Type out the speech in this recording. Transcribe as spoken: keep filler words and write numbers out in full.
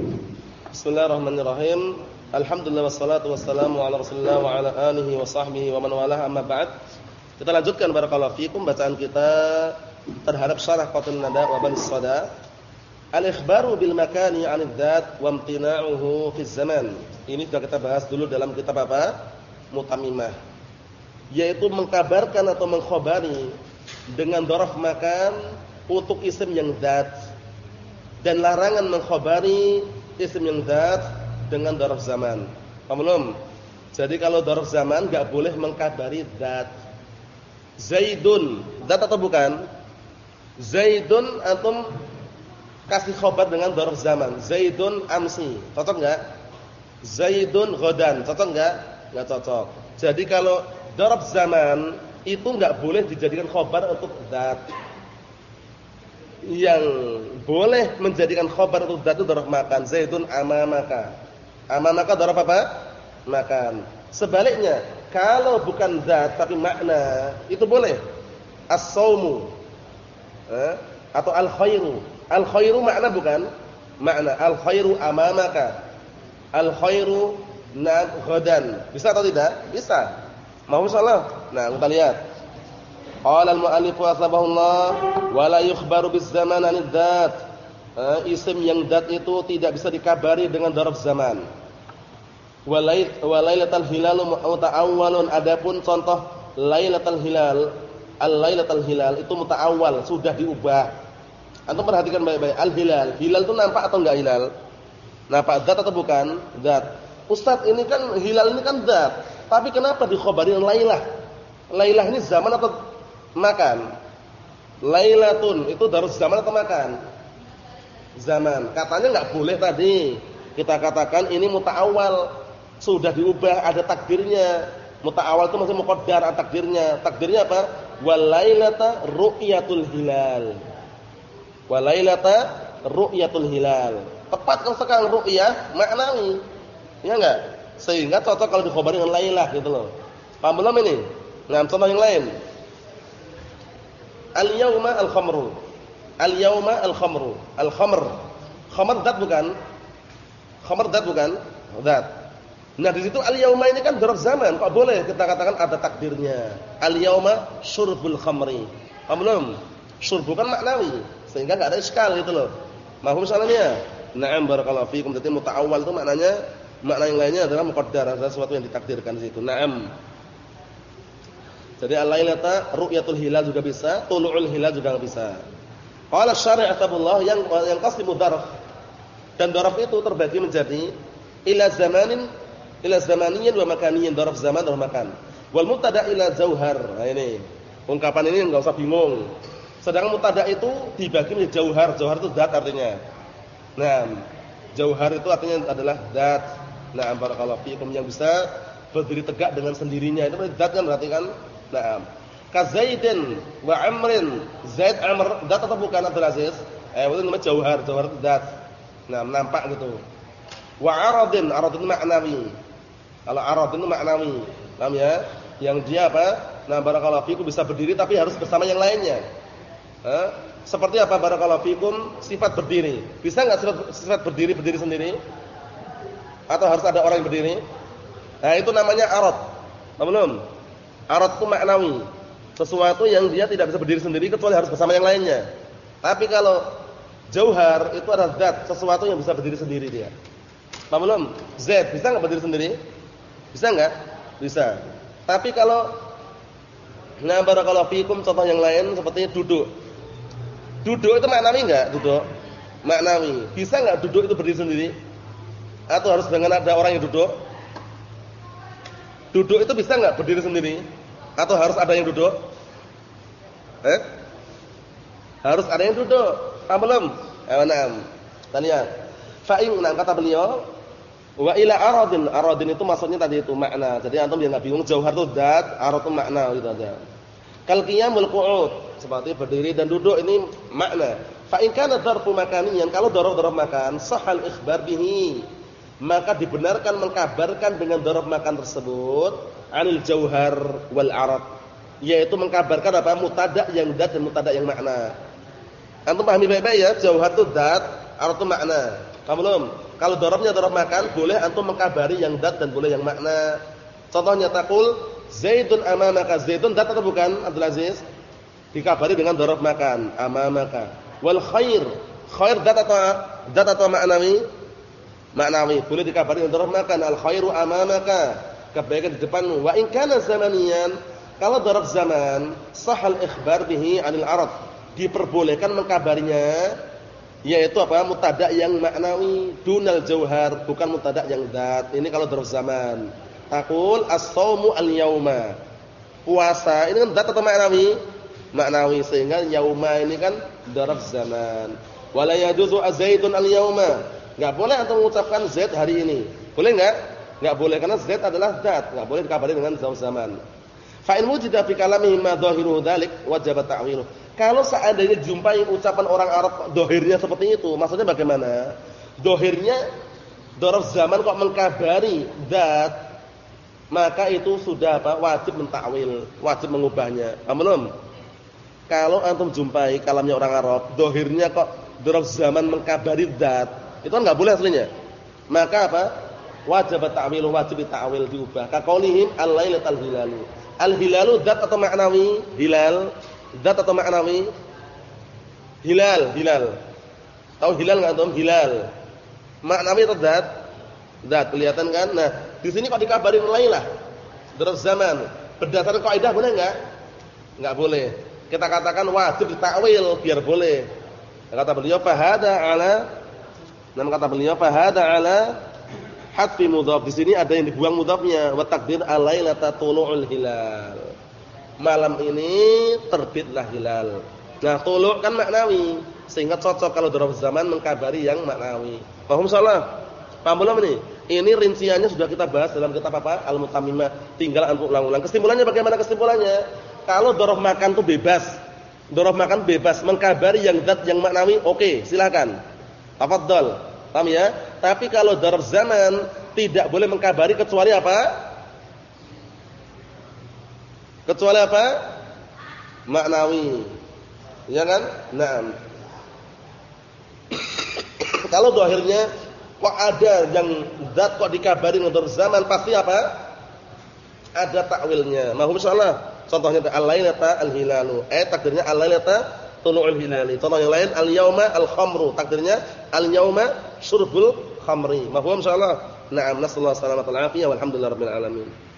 Bismillahirrahmanirrahim. Alhamdulillah wassalatu wassalamu ala Rasulillah wa ala alihi wa sahbihi wa man walah, amma ba'd. Kita lanjutkan barakallahu fikum bacaan kita terhadap syarah Qatul Nada wa Banis Sada. Al-ikhbaru bil makani 'anil dzat wa imtina'uhu fi zaman. Ini sudah kita bahas dulu dalam kitab apa? Mutammimah. Yaitu mengkabarkan atau mengkhabari dengan dzaraf makan untuk isim yang dzat dan larangan mengkhabari isim yang dzat dengan dzaraf zaman. Paham belum? Jadi kalau dzaraf zaman enggak boleh mengkabari dzat. Zaidun, dzat atau bukan? Zaidun antum kasih khabar dengan dzaraf zaman. Zaidun amsi, cocok enggak? Zaidun ghadan, cocok enggak? Enggak cocok. Jadi kalau dzaraf zaman itu enggak boleh dijadikan khabar untuk dzat. Yang boleh menjadikan khabar untuk dzat itu dzaraf makan. Zaidun amamaka. Amamaka dzaraf apa? Makan. Sebaliknya, kalau bukan dzat tapi makna, itu boleh. As-saumu. Eh? Atau al-khairu. Al-khairu makna bukan? Makna. Al-khairu amamaka. Al-khairu na'am ghadan. Bisa atau tidak? Bisa. Mau insyaallah. Nah, kita lihat. Qala al-mu'allif rahimahullah wa la yukhbaru biz-zaman 'anil dzat. Eh, isim yang dzat itu tidak bisa dikabari dengan dzaraf zaman. Walait walailatul hilal muta'awwalun, adapun contoh lailatul hilal, al-lailatul hilal itu muta'awwal, sudah diubah. Antum perhatikan baik-baik, al-hilal, hilal itu nampak atau enggak hilal? Nampak dzat atau bukan? Dzat. Ustaz, ini kan hilal ini kan dzat, tapi kenapa dikhabari lailah? Lailah ini zaman atau makan? Lailatun itu darus zaman atau makan? Zaman. Katanya enggak boleh tadi. Kita katakan ini muta'awwal, sudah diubah, ada takdirnya. Muta'awwal itu masih muqaddar takdirnya. Takdirnya apa? Walailata ru'yatul hilal. Walailata ru'yatul hilal. Tepat kalau sekarang ru'yah maknawi. Ya enggak? Sehingga cocok kalau dikhabari dengan lailah gitu loh. Paham belum ini? Nah, contoh yang lain. Al-yauma al-khamru. Al-yauma al-khamru. Al-khamr. Khamr dzat bukan? Khamr dzat bukan? Dzat. Nah, di situ al-yauma ini kan dzaraf zaman. Kok boleh kita katakan ada takdirnya. Al-yauma syurbul khamri. Paham belum? Syurbu kan maknawi, sehingga enggak ada iskal gitu loh. Mahum salamnya. Na'am barakallahu fikum. Jadi muta'awwal itu maknanya, makna yang lainnya adalah muqaddar, ada sesuatu yang ditakdirkan di situ. Na'am. Jadi al-lailata ru'yatul hilal juga bisa, tulu'ul hilal juga bisa. Qala syari' atabullah yang yang qasmu dzaraf. Dan dzaraf itu terbagi menjadi ila zamanin, ila zamaniyin wa makaniyin, dzaraf zaman dan makan. Wal mubtada ila jauhar. Nah ini. Ungkapan ini enggak usah bingung. Sedangkan mubtada itu dibagi menjadi jauhar. Jauhar itu zat artinya. Nah, jauhar itu artinya adalah zat. Nah, barakallahu fiikum, yang bisa berdiri tegak dengan sendirinya. Itu berarti zat kan, berarti kan? Nah, ka Zaidin wa Amrin. Zaid Amr zat atau bukan Abdul Aziz? Eh, itu namanya jauhar, jauhar itu zat. Nah, nampak gitu. Wa aradin, arad itu maknawi. Kalau arad itu maknawi, paham ya? Yang dia apa? Nah, barakallahu fiikum bisa berdiri tapi harus bersama yang lainnya. Eh? Seperti apa barakallahu fiikum? Sifat berdiri. Bisa enggak sifat, sifat berdiri berdiri sendiri? Atau harus ada orang yang berdiri? Nah, itu namanya arad. Paham belum? Arad itu maknawi. Sesuatu yang dia tidak bisa berdiri sendiri kecuali harus bersama yang lainnya. Tapi kalau jauhar itu adalah zat, sesuatu yang bisa berdiri sendiri dia. Paham belum? Z bisa enggak berdiri sendiri? Bisa enggak? Bisa. Tapi kalau nah barakallahu fiikum, contoh yang lain seperti duduk. Duduk itu maknawi enggak? Duduk maknawi. Bisa enggak duduk itu berdiri sendiri? Atau harus dengan ada orang yang duduk? Duduk itu bisa enggak berdiri sendiri? Atau harus ada yang duduk? Eh? Harus ada yang duduk. Paham belum? Eh, na'am. Kita lihat. Fa in, nah, kata beliau, wa ila aradin. Aradin itu maksudnya tadi itu makna. Jadi antum biar enggak bingung, jauhar itu zat, arad itu makna gitu aja. Kal qiyamul qu'ud, seperti berdiri dan duduk ini makna. Fa in kana dzarfu makaniyan, kalau dzaraf-dzaraf makan, sahal ikhbar bihi, maka dibenarkan mengkabarkan dengan dzaraf makan tersebut anil jauhar wal arad, yaitu mengkabarkan apa? Mutada yang zat dan mutada yang makna. Antum pahami baik-baik ya, jauhar itu zat, arad itu makna. Paham belum? Kalau dorobnya dorob makan, boleh antum mengkabari yang dat dan boleh yang makna. Contohnya taqul Zaidun amamaka. Zaidun dat atau bukan, Abdul Aziz? Dikabari dengan dorob makan, amamaka. Wal khair. Khair dat atau dat atau maknawi? Maknawi. Boleh dikabari dengan dorob makan. Al khairu amamaka. Kebaikan di depanmu. Wa in kana zamaniyan. Kalau dorob zaman, sahal ikhbar bihi 'anil arad. Diperbolehkan mengkabarinya yaitu apa? Mubtada yang maknawi, dunal jauhar, bukan mubtada yang dzat. Ini kalau dorob zaman. Taqul as-shaumu al-yauma. Puasa ini kan dzat atau maknawi? Maknawi, sehingga yauma ini kan dorob zaman. Wala yajuzu az-zaidun al-yauma. Enggak boleh antum mengucapkan zaid hari ini. Boleh enggak? Enggak boleh karena zaid adalah dzat, enggak boleh dikabari dengan dorob zaman. Fa in wujida fi kalamihi ma dhahiru dzalik wajib ta'wiluh. Kalau seandainya jumpai ucapan orang Arab dohirnya seperti itu, maksudnya bagaimana? Dohirnya dorob zaman kok mengkabari dzat, maka itu sudah apa? Wajib mentakwil, wajib mengubahnya. Paham belum? Kalau antum jumpai kalamnya orang Arab, dohirnya kok dorob zaman mengkabari dzat, itu kan enggak boleh aslinya. Maka apa? Wajib ta'wilu, wajib ta'wil, diubah. Ka qaulihim al-lailatul hilalu. Al-hilalu dzat atau maknawi? Hilal dzat atau maknawi? Hilal, hilal. Tahu hilal enggak antum? Hilal. Maknawi atau dzat? Dzat, kelihatan kan? Nah, di sini kok dikabarin lailah. Dorob zaman. Berdasarkan kaidah boleh enggak? Enggak boleh. Kita katakan wajib ditakwil biar boleh. Kata beliau fa hada ala dan kata beliau fa hada ala hadfi mudhaf. Di sini ada yang dibuang mudhafnya, wa taqdir al-lailata tulu'ul hilal. Malam ini terbitlah hilal. Nah, tulu' kan maknawi, sehingga cocok kalau dorob zaman mengkabari yang maknawi. Paham salah? Paham belum ini? Ini rinciannya sudah kita bahas dalam kitab apa? Al-Mutammimah. Tinggal antum ulang-ulang. Kesimpulannya bagaimana kesimpulannya? Kalau dorob makan itu bebas. Dorob makan bebas mengkabari yang dzat yang maknawi, oke, okay, silakan. Tafadhol. Paham ya? Tapi kalau dorob zaman tidak boleh mengkabari kecuali apa? Kecuali apa? Maknawi. Ya kan? Naam. Kalau dohirnya kok ada yang dzat kok dikabari dengan dorob zaman, pasti apa? Ada takwilnya. Mahum insyaallah. Contohnya al-lailata al-hilalu. Eh takdirnya al-lailata tulu'ul hilali. Contoh yang lain al-yauma al-khamru. Takdirnya al-yauma syurbul khamri. Mahum insyaallah. Na'am, nasallahu alaihi wasallam. Walhamdulillahirabbil alamin.